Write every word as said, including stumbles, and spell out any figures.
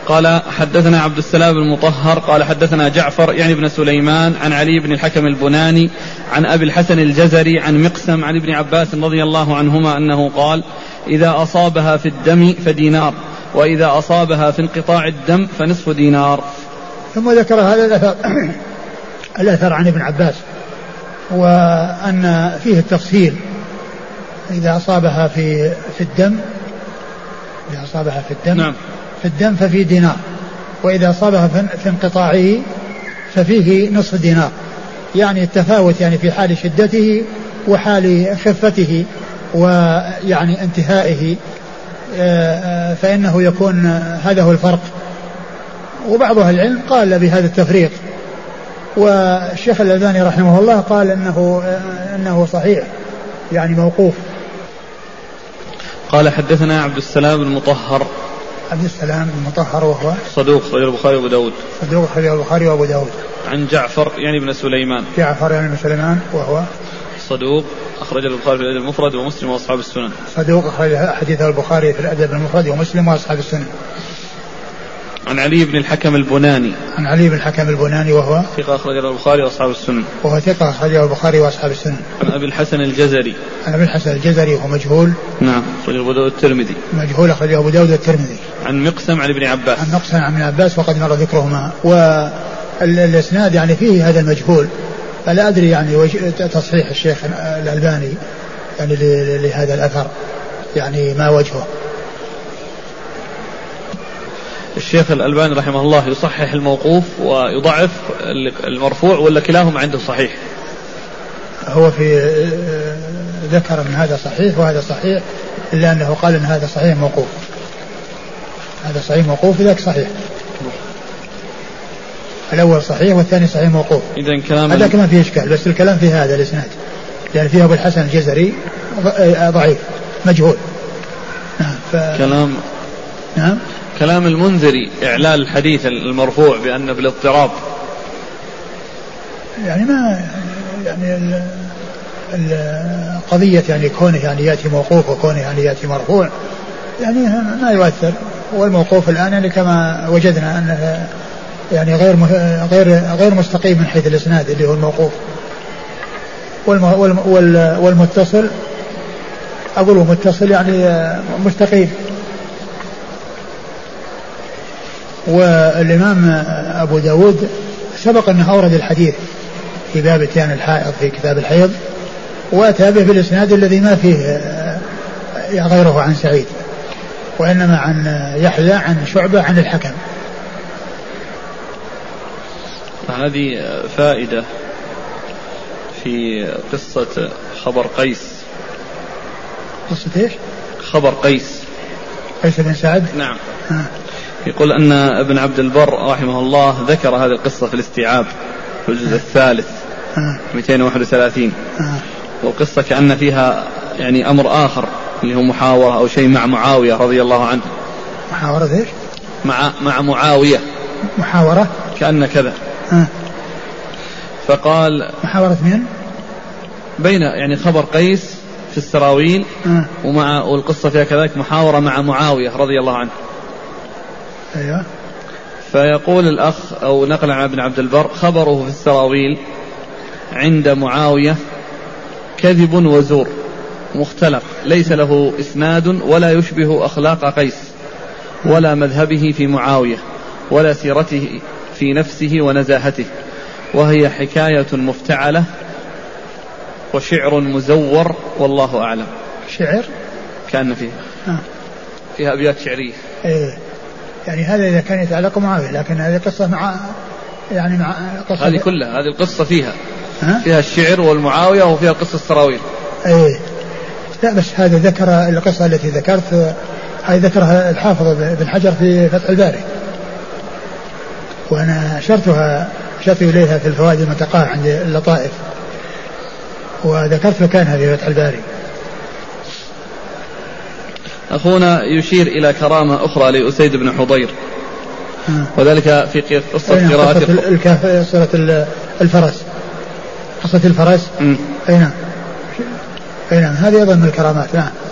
قال حدثنا عبد السلام المطهر قال حدثنا جعفر يعني بن سليمان عن علي بن الحكم البناني عن أبي الحسن الجزري عن مقسم عن ابن عباس رضي الله عنهما أنه قال إذا أصابها في الدم فدينار وإذا أصابها في انقطاع الدم فنصف دينار. ثم ذكر هذا الأثر الأثر عن ابن عباس وأن فيه التفصيل إذا أصابها في في الدم إذا أصابها في الدم نعم. في الدم ففي دينار وإذا أصابها في انقطاعه ففيه نصف دينار، يعني التفاوت يعني في حال شدته وحال خفته ويعني انتهائه فإنه يكون هذا هو الفرق. وبعض أهل العلم قال بهذا التفريق، والشيخ الألباني رحمه الله قال إنه إنه صحيح يعني موقوف. قال حدثنا عبد السلام المطهر عبد السلام المطهر وهو صدوق أخرجه البخاري وأبو داود صدوق أخرجه البخاري وأبو داود عن جعفر يعني بن سليمان جعفر يعني بن سليمان وهو صدوق أخرج البخاري في الأدب المفرد ومسلم وأصحاب السنن صدوق أخرج حديثه البخاري في الأدب المفرد ومسلم وأصحاب السنن. عن علي بن الحكم البناني عن علي بن الحكم البناني وهو ثقة أخرجه البخاري وأصحاب السنن وهو ثقة أخرجه البخاري وأصحاب السنن. عن أبي الحسن الجزري عن أبي الحسن الجزري وهو مجهول نعم أخرجه أبو داود الترمذي مجهول أخرجه أبو داود الترمذي. عن مقسم عن ابن عباس عن مقسم عن ابن عباس وقد مر ذكرهما. والإسناد يعني فيه هذا المجهول، فلا أدري يعني تصحيح الشيخ الألباني يعني لهذا الأثر يعني ما وجهه. الشيخ الألباني رحمه الله يصحح الموقوف ويضعف المرفوع ولا كلاهما عنده صحيح؟ هو في ذكر من هذا صحيح وهذا صحيح، إلا أنه قال أن هذا صحيح موقوف، هذا صحيح موقوف ذاك صحيح، الأول صحيح والثاني صحيح موقوف. إذن كلام هذا كمان فيه إشكال، بس الكلام في هذا الإسناد يعني فيه أبو الحسن الجزري ضعيف مجهول. نعم ف... كلام نعم كلام المنذري إعلال الحديث المرفوع بأن بالاضطراب يعني ما يعني القضية يعني كونه يعني يأتي موقوف وكونه يعني يأتي مرفوع يعني ما يؤثر. والموقوف الآن يعني كما وجدنا أنه يعني غير غير غير مستقيم من حيث الإسناد اللي هو الموقوف. والمتصل أقول متصل يعني مستقيم. والإمام أبو داود سبق أنه أورد الحديث في باب اتيان الحائض في كتاب الحيض، وأتى به بالإسناد الذي ما فيه غيره عن سعيد، وإنما عن يحيى عن شعبة عن الحكم. هذه فائدة في قصة خبر قيس. قصة إيش؟ خبر قيس قيس بن سعد. نعم. آه. يقول أن ابن عبد البر رحمه الله ذكر هذه القصة في الاستيعاب في الجزء الثالث آه. مئتين وواحد وثلاثين. آه. والقصة كأن فيها يعني أمر آخر اللي هو محاورة أو شيء مع معاوية رضي الله عنه. محاورة إيش؟ مع مع معاوية. محاورة كأن كذا. آه. فقال محاورة مين؟ بين يعني خبر قيس في السراويل آه. ومع والقصة فيها كذلك محاورة مع معاوية رضي الله عنه. أيوة. فيقول الأخ أو نقل عن ابن عبد البر خبره في السراويل عند معاوية كذب وزور مختلق ليس له إسناد ولا يشبه أخلاق قيس ولا مذهبه في معاوية ولا سيرته في نفسه ونزاهته، وهي حكاية مفتعلة وشعر مزور والله أعلم. شعر كان فيه آه. فيها أبيات شعرية. إيه. يعني هذا إذا كان يتعلق معاوية، لكن هذه قصة مع يعني مع قصة هذه كلها هذه القصة فيها ها؟ فيها الشعر والمعاوية وفيها قصة السراويل. إيه. لا بس هذا ذكر القصة التي ذكرت هذه ذكرها الحافظ بن حجر في فتح الباري، وأنا أشرتها أشرت إليها في الفوائد المتقاة عند اللطائف، وذكرت مكانها في فتح الباري. أخونا يشير إلى كرامة أخرى لأسيد بن حضير آه. وذلك في قصة قراءة قصة الفرس قصة الفرس. م. أي نعم أي نعم هذه أيضا من الكرامات. نعم.